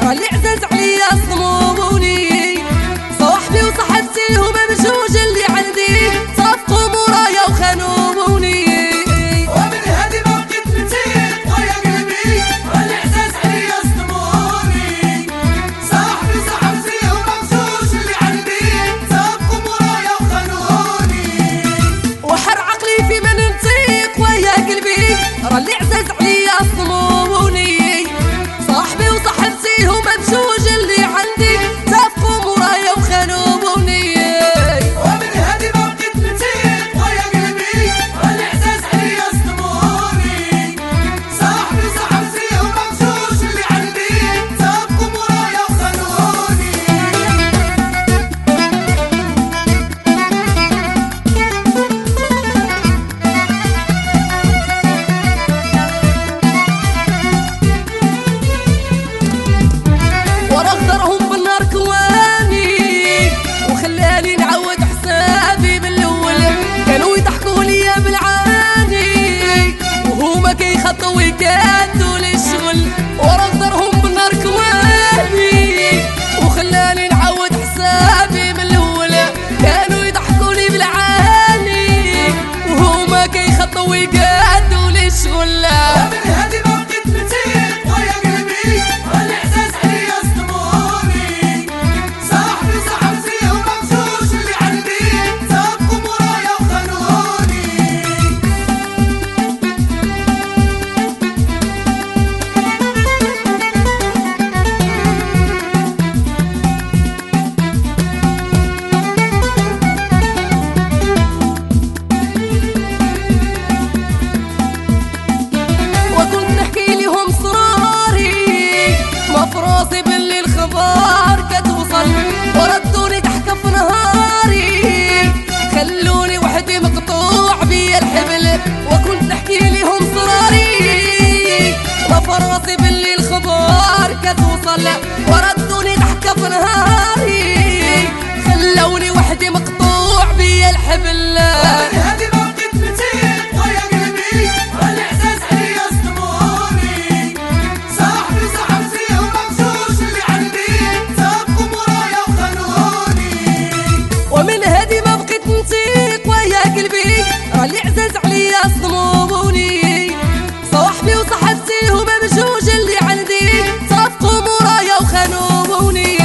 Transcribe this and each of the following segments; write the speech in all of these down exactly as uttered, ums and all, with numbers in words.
راه اللي عزاز عليا صموموني، صاحبي وصاحبتي هما بجوج اللي عندي، صافقوا مورايا وخانوموني. ومن هادي ما بقيت نتيق ويا قلبي، راه اللي عزاز عليا صموموني، صاحبي وصاحبتي هما بجوج اللي عندي، صافقوا مورايا وخانوني. وحر عقلي في من نطيق ويا قلبي، راه اللي عزاز عليا صموموني، صاحبي وصاحبتي هما بجوج اللي عندي، تافقوا مورايا وخانوموني. ومن هادي ما بقيت نتيق ويا قلبي، راه اللي عزاز عليا صموموني، صاحبي وصاحبتي هما بجوج اللي عندي، تافقوا مورايا وخانوني. ورا غدرهم بالنار كواني، وخلاني نعود حسابي بالاول، كانوا يضحكوا ليا بالعاني، وهما كيخطوا ويكادوا لي الشغل. ورا غدرهم بالنار كواني، وخلاني نعود حسابي بالاول، كانوا يضحكوا لي بالعاني، وهما كيخطوا ويكادوا لي الشغل. ومن هادي ما بقيت نتيق ويا قلبي، راه اللي عزاز عليا صموموني، صاحبي وصاحبتي هما بجوج اللي عندي، تافقوا مورايا وخانوني. وكنت نحكي لهم صراري، ما فراسي باللي الخبار كتوصل، وردوني ضحكة في نهاري، خلوني وحدي مقطوع بيا الحبل. وكنت نحكي لهم صراري، ما فراسي باللي الخبار كتوصل، وردوني ضحكة في نهاري، خلوني وحدي مقطوع بيا الحبل. ومن هادي ما بقيت نتيق ويا قلبي، راه اللي عزاز عليا صموموني، صاحبي وصاحبتي هما بجوج اللي عندي، تافقوا مورايا وخانوني. ومن هادي ما بقيت نطيق ويا قلبي، راه اللي عزاز عليا صموموني، صاحبي وصاحبتي هما بجوج اللي عندي، صافقوا مورايا وخانوموني.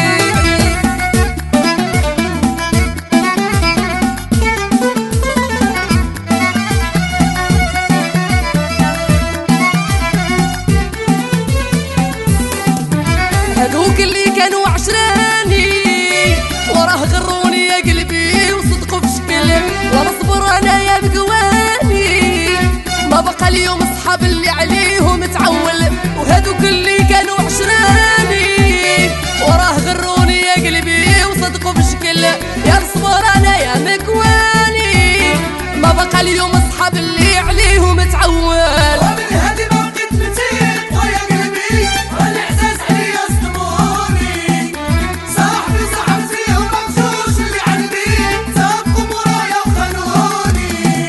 هذوك اللي كانوا عشراني، وراه غروني يا قلبي وصدقوا في شكل، ونصبر انايا بقواني، ما بقى اليوم اصحاب اللي عليهم تعول. وهذوك اللي كانوا عشراني، وراه غروني يا قلبي وصدقوا في شكل، يا نصبر انايا مكواني، ما بقى اليوم اصحاب اللي عليهم تعول. ومن هادي ما بقيت نتيق ويا قلبي، راه اللي عزاز عليا صموموني، صاحبي وصاحبتي هما بجوج اللي عندي، تافقوا مورايا وخانوني.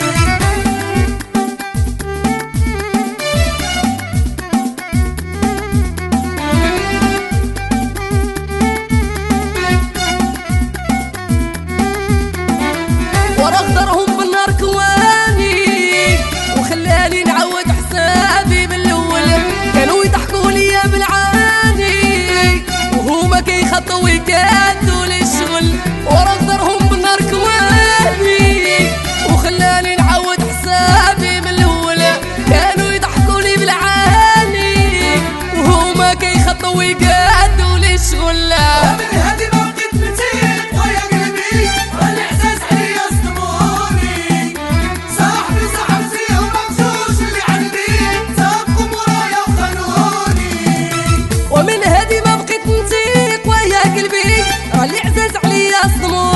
ورا غدرهم بالنار كواني، وخلاني نعود حسابي بالاول، كانوا يضحكوا ليا بالعاني، وهما كيخطوا ويكادوا لي الشغل. ورا غدرهم بالنار كواني، وخلاني نعود حسابي بالاول، كانوا يضحكوا لي بالعاني، وهما كيخطوا ويكادوا لي الشغل. ومن هادي ما بقيت نتيق ويا قلبي، راه اللي عزاز عليا صموموني، صاحبي وصاحبتي هما بجوج اللي عندي، تافقوا مورايا وخانوني. ومن هادي ما بقيت نطيق ويا قلبي، راه اللي عزاز عليا صموموني.